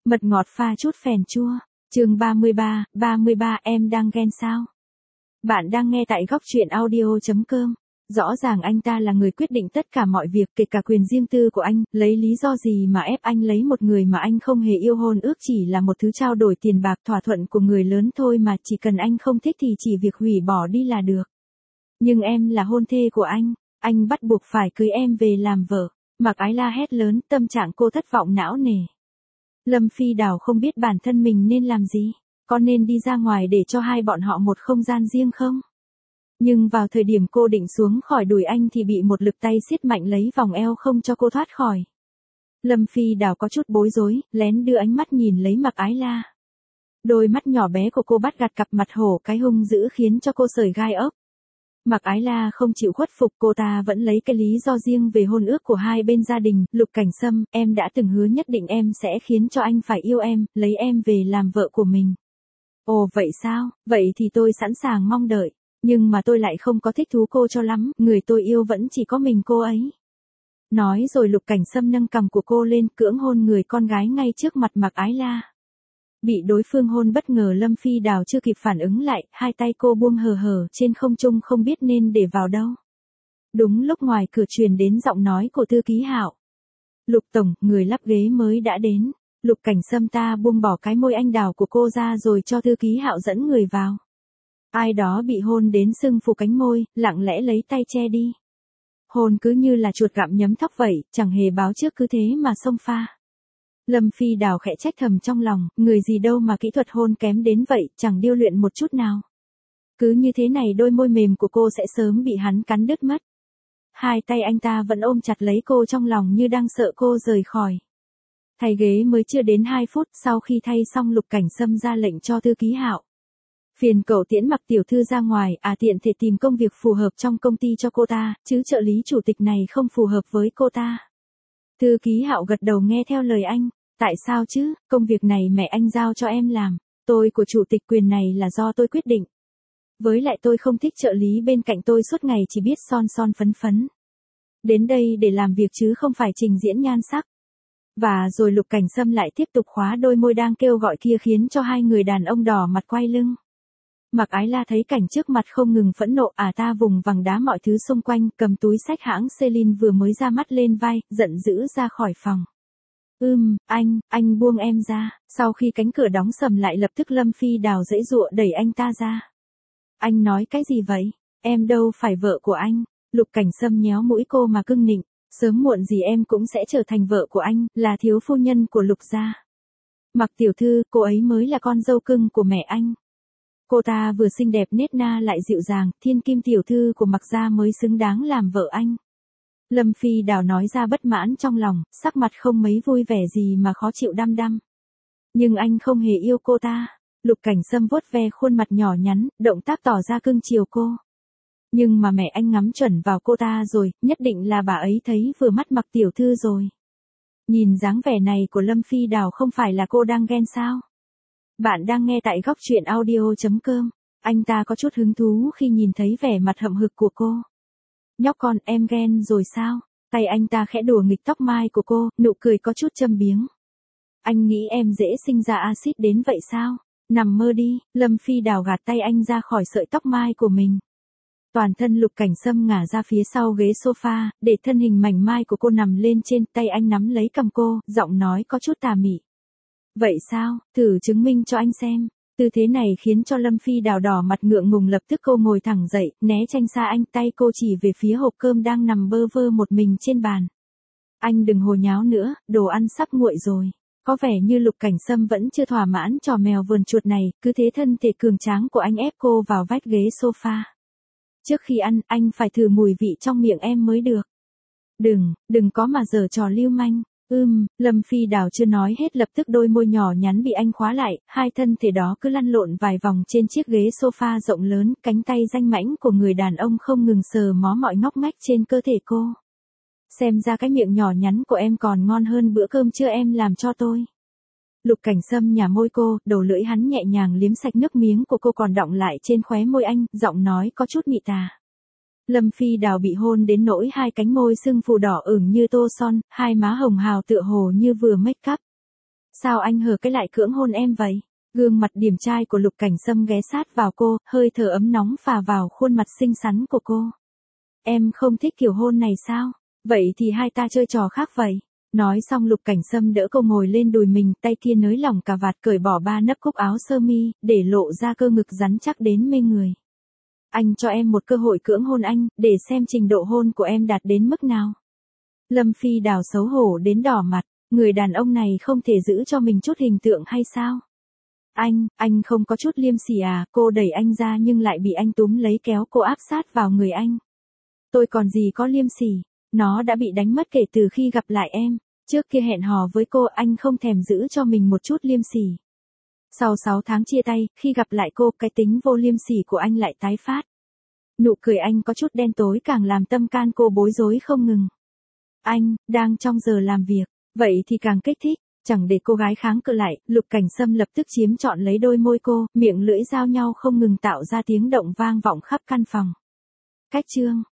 Mật ngọt pha chút phèn chua. Chương 33, em đang ghen sao? Bạn đang nghe tại góc truyện audio.com. Rõ ràng anh ta là người quyết định tất cả mọi việc, kể cả quyền riêng tư của anh, lấy lý do gì mà ép anh lấy một người mà anh không hề yêu. Hôn ước chỉ là một thứ trao đổi tiền bạc, thỏa thuận của người lớn thôi mà, chỉ cần anh không thích thì chỉ việc hủy bỏ đi là được. Nhưng em là hôn thê của anh bắt buộc phải cưới em về làm vợ. Mạc Ái La hét lớn, tâm trạng cô thất vọng não nề. Lâm Phi Đào không biết bản thân mình nên làm gì, có nên đi ra ngoài để cho hai bọn họ một không gian riêng không? Nhưng vào thời điểm cô định xuống khỏi đùi anh thì bị một lực tay siết mạnh lấy vòng eo không cho cô thoát khỏi. Lâm Phi Đào có chút bối rối, lén đưa ánh mắt nhìn lấy Mạc Ái La. Đôi mắt nhỏ bé của cô bắt gặp cặp mặt hổ cái hung dữ khiến cho cô sởn gai ốc. Mạc Ái La không chịu khuất phục, cô ta vẫn lấy cái lý do riêng về hôn ước của hai bên gia đình. Lục Cảnh Sâm, em đã từng hứa nhất định em sẽ khiến cho anh phải yêu em, lấy em về làm vợ của mình. Ồ vậy sao, vậy thì tôi sẵn sàng mong đợi, nhưng mà tôi lại không có thích thú cô cho lắm, người tôi yêu vẫn chỉ có mình cô ấy. Nói rồi Lục Cảnh Sâm nâng cằm của cô lên, cưỡng hôn người con gái ngay trước mặt Mạc Ái La. Bị đối phương hôn bất ngờ, Lâm Phi Đào chưa kịp phản ứng lại, hai tay cô buông hờ hờ trên không trung không biết nên để vào đâu. Đúng lúc ngoài cửa truyền đến giọng nói của thư ký Hạo. Lục tổng, người lắp ghế mới đã đến. Lục Cảnh Sâm ta buông bỏ cái môi anh đào của cô ra rồi cho thư ký Hạo dẫn người vào. Ai đó bị hôn đến sưng phù cánh môi, lặng lẽ lấy tay che đi. Hôn cứ như là chuột gặm nhấm thóc vậy, chẳng hề báo trước cứ thế mà xông pha. Lâm Phi Đào khẽ trách thầm trong lòng, người gì đâu mà kỹ thuật hôn kém đến vậy, chẳng điêu luyện một chút nào. Cứ như thế này đôi môi mềm của cô sẽ sớm bị hắn cắn đứt mất. Hai tay anh ta vẫn ôm chặt lấy cô trong lòng như đang sợ cô rời khỏi. Thay ghế mới chưa đến 2 phút, sau khi thay xong Lục Cảnh Sâm ra lệnh cho thư ký Hạo. Phiền cậu tiễn Mạc tiểu thư ra ngoài, tiện thể tìm công việc phù hợp trong công ty cho cô ta, chứ trợ lý chủ tịch này không phù hợp với cô ta. Thư ký Hạo gật đầu nghe theo lời anh. Tại sao chứ, công việc này mẹ anh giao cho em làm, tôi của chủ tịch, quyền này là do tôi quyết định. Với lại tôi không thích trợ lý bên cạnh tôi suốt ngày chỉ biết son son phấn phấn. Đến đây để làm việc chứ không phải trình diễn nhan sắc. Và rồi Lục Cảnh Sâm lại tiếp tục khóa đôi môi đang kêu gọi kia khiến cho hai người đàn ông đỏ mặt quay lưng. Mạc Ái La thấy cảnh trước mặt không ngừng phẫn nộ, ta vùng vằng đá mọi thứ xung quanh, cầm túi xách hãng Celine vừa mới ra mắt lên vai, giận dữ ra khỏi phòng. Anh buông em ra. Sau khi cánh cửa đóng sầm lại lập tức Lâm Phi Đào giãy giụa đẩy anh ta ra. Anh nói cái gì vậy? Em đâu phải vợ của anh. Lục Cảnh Sâm nhéo mũi cô mà cưng nịnh. Sớm muộn gì em cũng sẽ trở thành vợ của anh, là thiếu phu nhân của Lục gia. Mạc tiểu thư, cô ấy mới là con dâu cưng của mẹ anh. Cô ta vừa xinh đẹp nết na lại dịu dàng, thiên kim tiểu thư của Mạc gia mới xứng đáng làm vợ anh. Lâm Phi Đào nói ra bất mãn trong lòng, sắc mặt không mấy vui vẻ gì mà khó chịu đăm đăm. Nhưng anh không hề yêu cô ta. Lục Cảnh Sâm vuốt ve khuôn mặt nhỏ nhắn, động tác tỏ ra cưng chiều cô. Nhưng mà mẹ anh ngắm chuẩn vào cô ta rồi, nhất định là bà ấy thấy vừa mắt Mạc tiểu thư rồi. Nhìn dáng vẻ này của Lâm Phi Đào không phải là cô đang ghen sao? Bạn đang nghe tại góc truyện audio.com. Anh ta có chút hứng thú khi nhìn thấy vẻ mặt hậm hực của cô. Nhóc con, em ghen rồi sao? Tay anh ta khẽ đùa nghịch tóc mai của cô, nụ cười có chút châm biếng. Anh nghĩ em dễ sinh ra axit đến vậy sao? Nằm mơ đi. Lâm Phi Đào gạt tay anh ra khỏi sợi tóc mai của mình. Toàn thân Lục Cảnh Sâm ngả ra phía sau ghế sofa, để thân hình mảnh mai của cô nằm lên trên, tay anh nắm lấy cằm cô, giọng nói có chút tà mị. Vậy sao, thử chứng minh cho anh xem. Tư thế này khiến cho Lâm Phi Đào đỏ mặt ngượng ngùng, lập tức cô ngồi thẳng dậy, né tránh xa anh, tay cô chỉ về phía hộp cơm đang nằm bơ vơ một mình trên bàn. Anh đừng hồ nháo nữa, đồ ăn sắp nguội rồi. Có vẻ như Lục Cảnh Sâm vẫn chưa thỏa mãn trò mèo vườn chuột này, cứ thế thân thể cường tráng của anh ép cô vào vách ghế sofa. Trước khi ăn, anh phải thử mùi vị trong miệng em mới được. Đừng có mà giở trò lưu manh. Lâm Phi Đào chưa nói hết lập tức đôi môi nhỏ nhắn bị anh khóa lại, hai thân thể đó cứ lăn lộn vài vòng trên chiếc ghế sofa rộng lớn, cánh tay danh mãnh của người đàn ông không ngừng sờ mó mọi ngóc ngách trên cơ thể cô. Xem ra cái miệng nhỏ nhắn của em còn ngon hơn bữa cơm trưa em làm cho tôi. Lục Cảnh Sâm nhả môi cô, đầu lưỡi hắn nhẹ nhàng liếm sạch nước miếng của cô còn đọng lại trên khóe môi anh, giọng nói có chút mị tà. Lâm Phi Đào bị hôn đến nỗi hai cánh môi sưng phù đỏ ửng như tô son, hai má hồng hào tựa hồ như vừa make up. Sao anh hờ cái lại cưỡng hôn em vậy? Gương mặt điềm trai của Lục Cảnh Sâm ghé sát vào cô, hơi thở ấm nóng phả vào khuôn mặt xinh xắn của cô. Em không thích kiểu hôn này sao? Vậy thì hai ta chơi trò khác vậy. Nói xong Lục Cảnh Sâm đỡ cô ngồi lên đùi mình, tay kia nới lỏng cà vạt cởi bỏ 3 nấc cúc áo sơ mi, để lộ ra cơ ngực rắn chắc đến mê người. Anh cho em một cơ hội cưỡng hôn anh, để xem trình độ hôn của em đạt đến mức nào. Lâm Phi Đào xấu hổ đến đỏ mặt, người đàn ông này không thể giữ cho mình chút hình tượng hay sao? Anh không có chút liêm sỉ à? Cô đẩy anh ra nhưng lại bị anh túm lấy kéo cô áp sát vào người anh. Tôi còn gì có liêm sỉ, nó đã bị đánh mất kể từ khi gặp lại em. Trước kia hẹn hò với cô anh không thèm giữ cho mình một chút liêm sỉ. Sau 6 tháng chia tay, khi gặp lại cô, cái tính vô liêm sỉ của anh lại tái phát. Nụ cười anh có chút đen tối càng làm tâm can cô bối rối không ngừng. Anh, đang trong giờ làm việc, vậy thì càng kích thích, chẳng để cô gái kháng cự lại, Lục Cảnh Sâm lập tức chiếm trọn lấy đôi môi cô, miệng lưỡi giao nhau không ngừng tạo ra tiếng động vang vọng khắp căn phòng. Cách chương